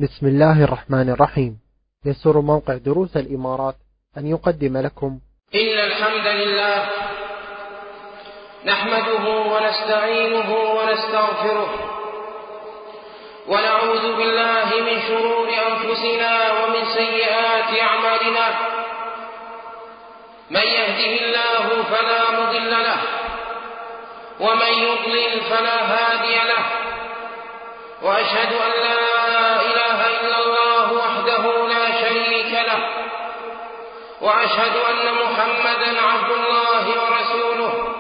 بسم الله الرحمن الرحيم. يسر موقع دروس الإمارات أن يقدم لكم إن الحمد لله نحمده ونستعينه ونستغفره ونعوذ بالله من شرور أنفسنا ومن سيئات أعمالنا. من يهده الله فلا مضل له ومن يضلل فلا هادي له، وأشهد أن لا إله إلا الله وحده لا شريك له، وأشهد أن محمدًا عبد الله ورسوله.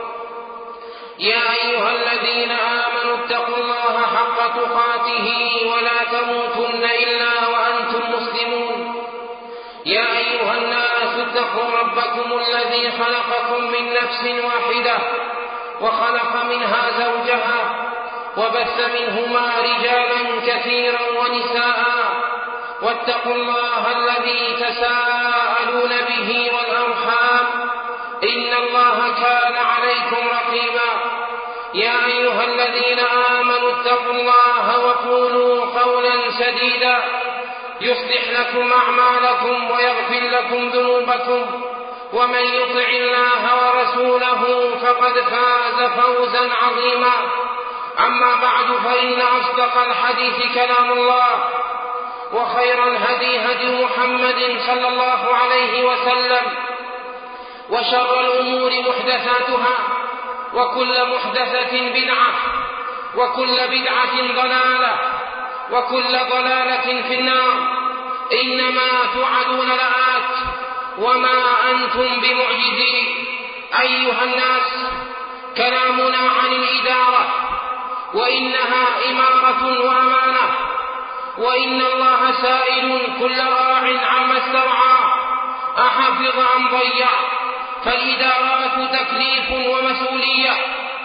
يا أيها الذين آمنوا اتقوا الله حق تقاته ولا تموتن إلا وأنتم مسلمون. يا أيها الناس اتقوا ربكم الذي خلقكم من نفس واحدة وخلق منها زوجها وبث منهما رجالا كثيرا ونساء، واتقوا الله الذي تساءلون به والأرحام إن الله كان عليكم رقيبا. يا أيها الذين آمنوا اتقوا الله وقولوا قولا سديدا يصلح لكم أعمالكم ويغفر لكم ذنوبكم، ومن يطع الله ورسوله فقد فاز فوزا عظيما. أما بعد، فإن أصدق الحديث كلام الله، وخير الهدي هدي محمد صلى الله عليه وسلم، وشر الأمور محدثاتها، وكل محدثة بدعة، وكل بدعة ضلالة، وكل ضلالة في النار. إنما توعدون لآت وما أنتم بمعجزين. أيها الناس، كلامنا عن الإدارة، وإنها إمارة وأمانة، وإن الله سائل كل راع عما استرعى أحفظ أم ضيع. فالإدارات تكليف ومسؤولية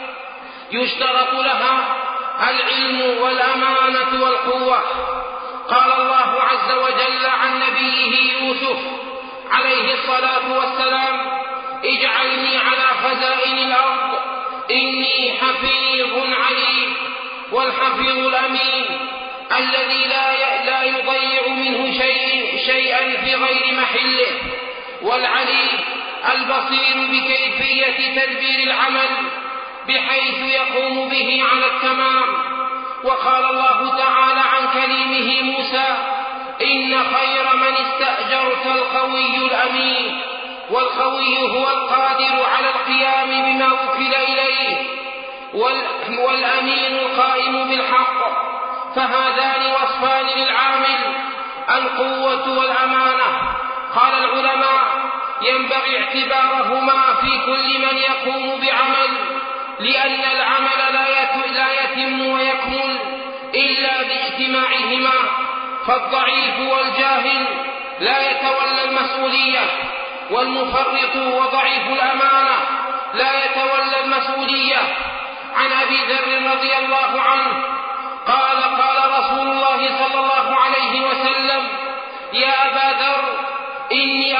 يشترط لها العلم والأمانة والقوة. قال الله عز وجل عن نبيه يوسف عليه الصلاة والسلام: اجعلني على خزائن الأرض إني حفيظ عليم. والحفيظ الأمين الذي لا يضيع منه شيئا في غير محله، والعليم البصير بكيفية تدبير العمل بحيث يقوم به على التمام. وقال الله تعالى عن كليمه موسى: إن خير من استأجرت القوي الأمين. والقوي هو القادر على القيام بما وكل إليه، والأمين القائم بالحق. فهذان وصفان للعامل: القوة والأمانة. قال العلماء: ينبغي اعتبارهما في كل من يقوم بعمل، لأن العمل لا يتم ويكمل إلا باجتماعهما. فالضعيف والجاهل لا يتولى المسؤولية، والمفرط وضعيف الأمانة لا يتولى المسؤولية. عن أبي ذر رضي الله عنه قال: قال رسول الله صلى الله عليه وسلم: يا أبا ذر، إني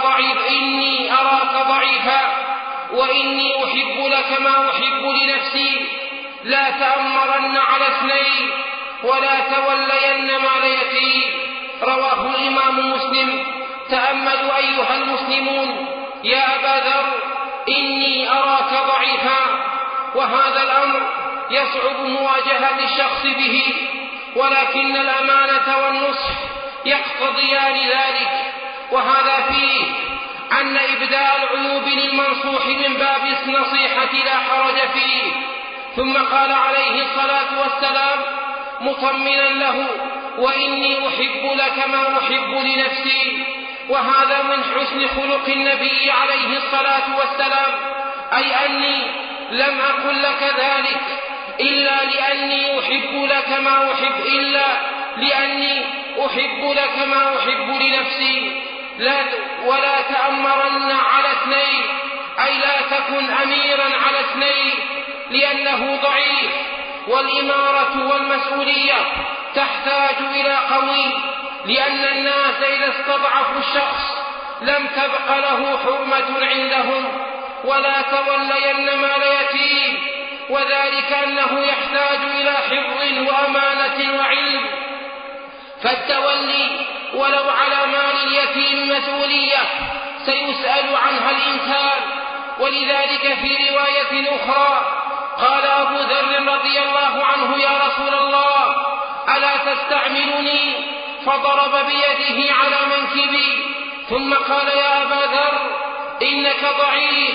أراك ضعيفا، وإني أحب لك ما أحب لنفسي. لا تأمرن على اثنين، ولا تولين مال يتيم. رواه الإمام مسلم. تأملوا أيها المسلمون. يا أبا ذر، إني أراك ضعيفا. وهذا الأمر يصعب مواجهة الشخص به، ولكن الأمانة والنصح يقتضيان ذلك. وهذا فيه أن إبداء العيوب للمنصوح من باب النصيحة لا حرج فيه. ثم قال عليه الصلاة والسلام مطمنا له: وإني أحب لك ما أحب لنفسي. وهذا من حسن خلق النبي عليه الصلاة والسلام، أي أني لم أقل لك ذلك إلا لأني أحب لك ما أحب لنفسي. ولا تأمرن على اثنين، أي لا تكن أميرا على اثنين، لأنه ضعيف. والإمارة والمسؤولية تحتاج إلى قوي، لأن الناس إذا استضعفوا الشخص لم تبق له حرمة عندهم. ولا تولين مال يتيم، وذلك أنه يحتاج إلى حفظ وأمانة وعلم. فالتولي ولو على مال اليتيم مسؤولية سيسأل عنها الإنسان. ولذلك في رواية أخرى قال أبو ذر رضي الله عنه: يا رسول الله ألا تستعملني؟ فضرب بيده على منكبي ثم قال: يا أبا ذر إنك ضعيف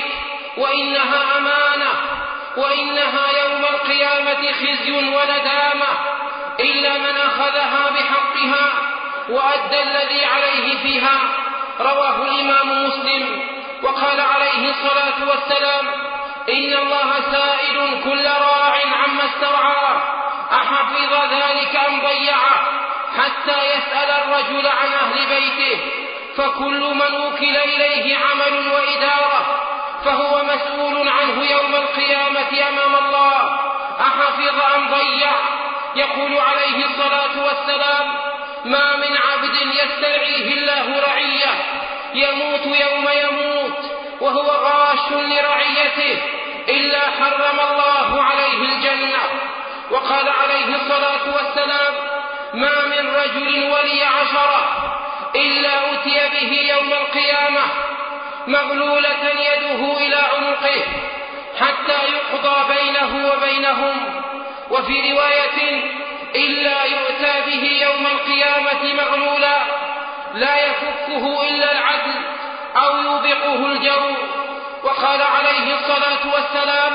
وإنها أمانة وإنها يوم القيامة خزي وندامة إلا من أخذها بحقها وأدى الذي عليه فيها. رواه الإمام مسلم. وقال عليه الصلاة والسلام: إن الله سائل كل راع عما استرعاه أحفظ ذلك أم ضيعه، حتى يسأل الرجل عن أهل بيته، فكل من وكل إليه عمل وإدارة فهو مسؤول عنه يوم القيامة أمام الله أحفظ أم ضيع. يقول عليه الصلاة والسلام: ما من عبد يسترعيه الله رعية يموت يوم يموت وهو غاش لرعيته إلا حرم الله عليه الجنة. وقال عليه الصلاة والسلام: ما من رجل ولي 10 إلا أتي به يوم القيامة مغلولة يده إلى عنقه حتى يقضى بينه وبينهم. وفي رواية: إلا يؤتى به يوم القيامة مغلولا لا يفكه إلا العدل أو يوبقه الجور. وقال عليه الصلاة والسلام: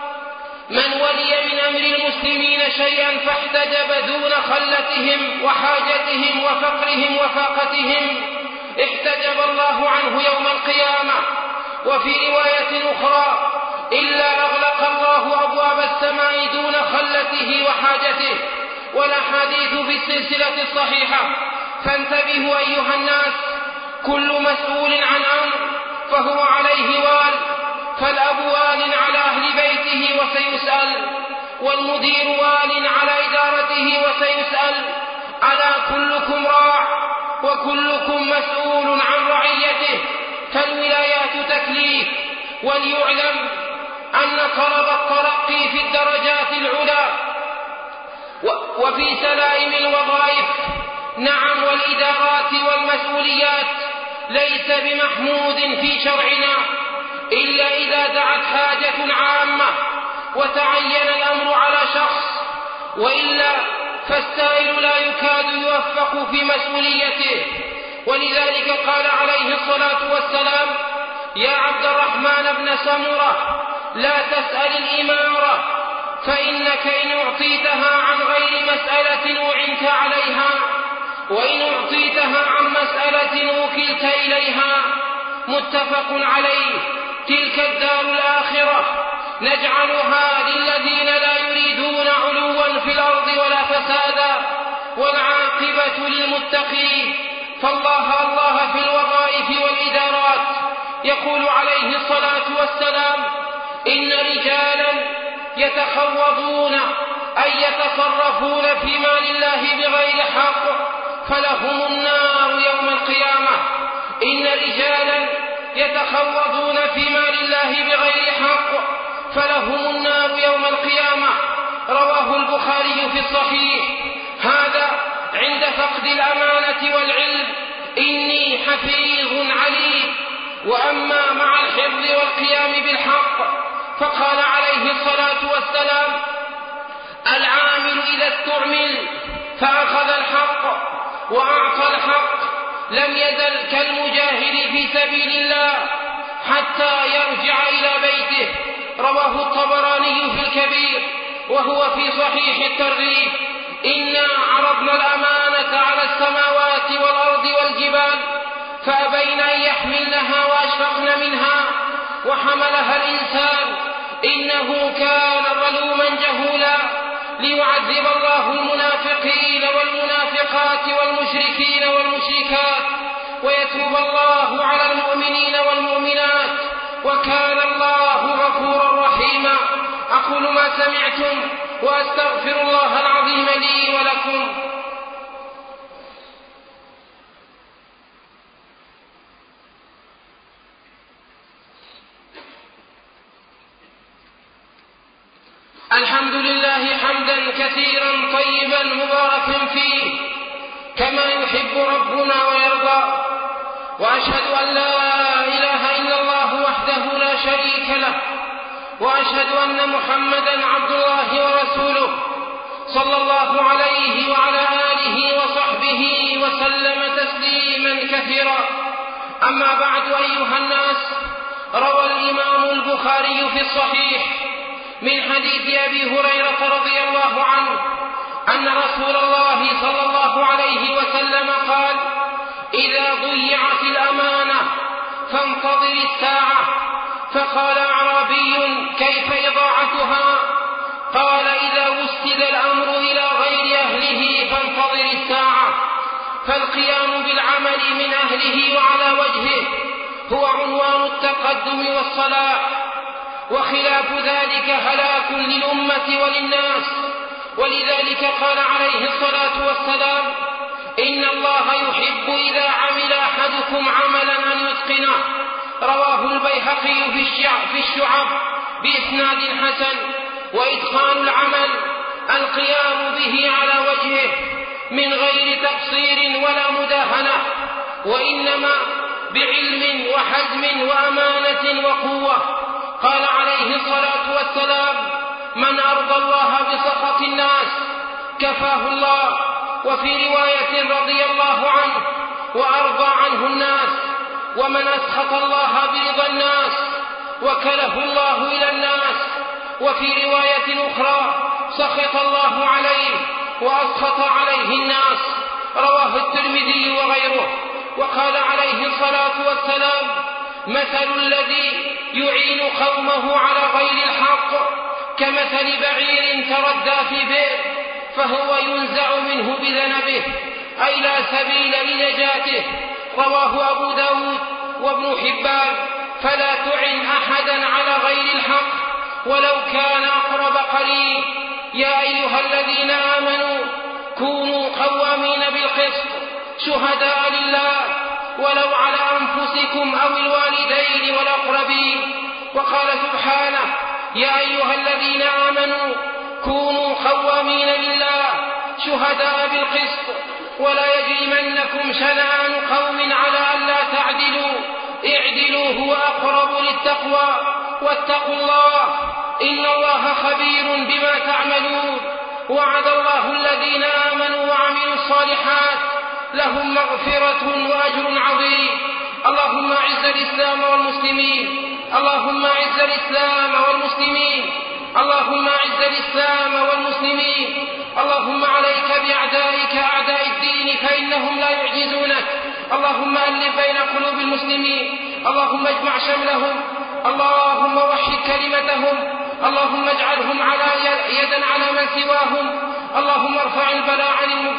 من ولي من أمر المسلمين شيئا فاحتجب دون خلتهم وحاجتهم وفقرهم وفاقتهم احتجب الله عنه يوم القيامة. وفي رواية أخرى: إلا أغلق الله أبواب السماء دون خلته وحاجته. والأحاديث بالسلسلة الصحيحة. فانتبهوا أيها الناس، كل مسؤول عن أمر فهو عليه وال، فالأب وال على أهل بيته وسيسأل، والمدير وال على إدارته وسيسأل. ألا كلكم راع وكلكم مسؤول عن رعيته. فالولايات تكليف. وليعلم أن طلب الترقي في الدرجات العلى وفي سلائم الوظائف نعم والإدارات والمسؤوليات ليس بمحمود في شرعنا إلا إذا دعت حاجة عامة وتعين الأمر على شخص، وإلا فالسائل لا يكاد يوفق في مسؤوليته. ولذلك قال عليه الصلاة والسلام: يا عبد الرحمن بن سمرة لا تسأل الإمارة، فإنك إن أعطيتها عن غير مسألة أعنت عليها، وإن أعطيتها عن مسألة وكلت إليها. متفق عليه. تلك الدار الآخرة نجعلها للذين لا يريدون علوا في الأرض ولا فسادا، والعاقبة للمتقين. فالله الله في الوظائف والإدارات. يقول عليه الصلاة والسلام: إن رجالا يتخوضون أي يتصرفون في مال الله بغير حق فلهم النار يوم القيامة. إن رجالا يتخوضون في مال الله بغير حق فلهم النار يوم القيامة. رواه البخاري في الصحيح. هذا عند فقد الأمانة والعلم إني حفيظ عليم. وأما مع الحفظ والقيام بالحق فقال عليه الصلاة والسلام: العامل إذا استعمل فأخذ الحق وأعطى الحق لم يزل كالمجاهد في سبيل الله حتى يرجع إلى بيته. رواه الطبراني في الكبير وهو في صحيح الترغيب. إنا عرضنا الأمانة على السماوات والأرض والجبال فأبين أن يحملنها وأشفقن منها وحملها الإنسان إنه كان ظلوما جهولا. ليعذب الله المنافقين والمنافقات والمشركين والمشركات ويتوب الله على المؤمنين والمؤمنات وكان الله غفورا رحيما. أقول ما سمعتم وأستغفر الله العظيم لي ولكم. الحمد لله حمدا كثيرا طيبا مباركا فيه يحب ربنا ويرضى، وأشهد أن لا إله إلا الله وحده لا شريك له، وأشهد أن محمدا عبد الله ورسوله صلى الله عليه وعلى آله وصحبه وسلم تسليما كثيرا. أما بعد، أيها الناس، روى الإمام البخاري في الصحيح من حديث أبي هريرة رضي الله عنه أن رسول الله صلى الله عليه وسلم قال: إذا ضيعت الأمانة فانتظر الساعة. فقال أعرابي: كيف إضاعتها؟ قال: إذا وسد الأمر إلى غير أهله فانتظر الساعة. فالقيام بالعمل من أهله وعلى وجهه هو عنوان التقدم والصلاح، وخلاف ذلك هلاك للأمة وللناس. ولذلك قال عليه الصلاة والسلام: إن الله يحب إذا عمل أحدكم عملا أن يتقنه. رواه البيهقي في الشعب بإسناد حسن. وإتقان العمل القيام به على وجهه من غير تقصير ولا مداهنة، وإنما بعلم وحزم وأمانة وقوة. قال عليه الصلاة والسلام: من أرضى الله بسخط الناس كفاه الله. وفي رواية: رضي الله عنه وأرضى عنه الناس. ومن أسخط الله برضا الناس وكله الله إلى الناس. وفي رواية أخرى: سخط الله عليه وأسخط عليه الناس. رواه الترمذي وغيره. وقال عليه الصلاة والسلام: مثل الذي يعين قومه على غير الحق كمثل بعير تردى في بئر فهو ينزع منه بذنبه، أي لا سبيل لنجاته. رواه أبو داود وابن حبان. فلا تعن أحدا على غير الحق ولو كان أقرب قريب. يا أيها الذين آمنوا كونوا قوامين بالقسط شهداء لله ولو على أنفسكم أو الوالدين والأقربين. وقال سبحانه: يا أيها الذين آمنوا كونوا قوامين لله شهداء بالقسط ولا يجرمنكم شنآن قوم على ألا تعدلوا اعدلوا هو أقرب للتقوى واتقوا الله إن الله خبير بما تعملون. وعد الله الذين آمنوا وعملوا الصالحات لهم مغفرة وأجر عظيم. اللهم أعز الإسلام والمسلمين، اللهم أعز الإسلام والمسلمين، اللهم أعز الإسلام والمسلمين. اللهم عليك بأعدائك أعداء الدين فإنهم لا يعجزونك. اللهم ألف بين قلوب المسلمين، اللهم اجمع شملهم، اللهم وحد كلمتهم، اللهم اجعلهم يدا على من سواهم. اللهم ارفع البلاء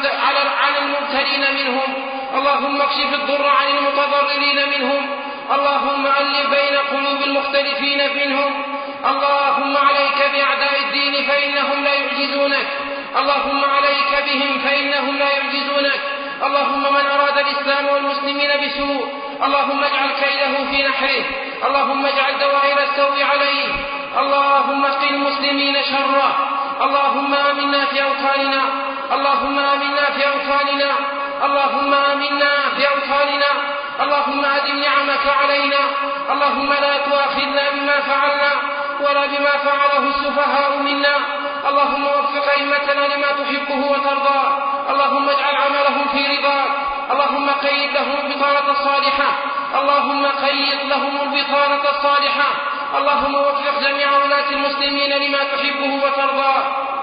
عن المبتلين منهم، اللهم اكشف الضر عن المتضررين منهم، اللهم ألف بين قلوب المختلفين منهم. اللهم عليك بأعداء الدين فإنهم لا يعجزونك، اللهم عليك بهم فإنهم لا يعجزونك. اللهم من أراد الإسلام والمسلمين بسوء اللهم اجعل كيده في نحره، اللهم اجعل دوائر السوء عليه، اللهم قِ المسلمين شره. اللهم آمنا في أوطاننا، اللهم آمنا في أوطاننا، اللهم آمنا في أوطاننا. اللهم أدم نعمك علينا، اللهم لا تؤاخذنا بما فعلنا ولا بما فعله السفهاء منا. اللهم وفق أئمتنا لما تحبه وترضاه، اللهم اجعل عملهم في رضاك، اللهم قيد لهم البطانة الصالحة، اللهم قيد لهم البطانة الصالحة. اللهم وفق جميع ولاة المسلمين لما تحبه وترضاه.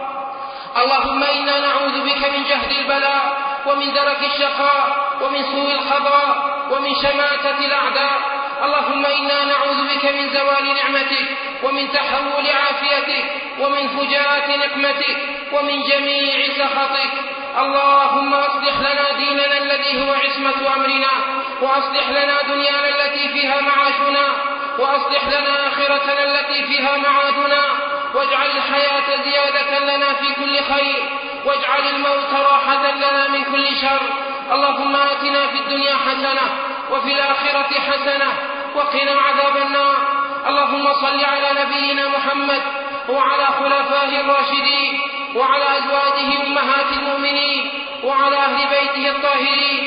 اللهم إنا نعوذ بك من جهد البلاء ومن درك الشقاء ومن سوء القضاء ومن شماتة الأعداء. اللهم إنا نعوذ بك من زوال نعمتك ومن تحول عافيتك ومن فجاءة نقمتك ومن جميع سخطك. اللهم أصلح لنا ديننا الذي هو عصمة أمرنا، وأصلح لنا دنيانا التي فيها معاشنا، وأصلح لنا آخرتنا التي فيها معادنا، واجعل الحياة زيادة لنا في كل خير، واجعل الموت راحة لنا من كل شر. اللهم آتنا في الدنيا حسنة وفي الآخرة حسنة وقنا عذاب النار. اللهم صل على نبينا محمد وعلى خلفائه الراشدين وعلى أزواجه أمهات المؤمنين وعلى أهل بيته الطاهرين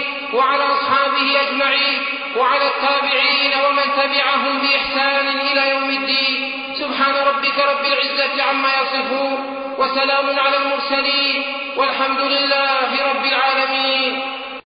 أجمعين وعلى التابعين ومن تبعهم بإحسان إلى يوم الدين. سبحان ربك رب العزة عما يصفون وسلام على المرسلين والحمد لله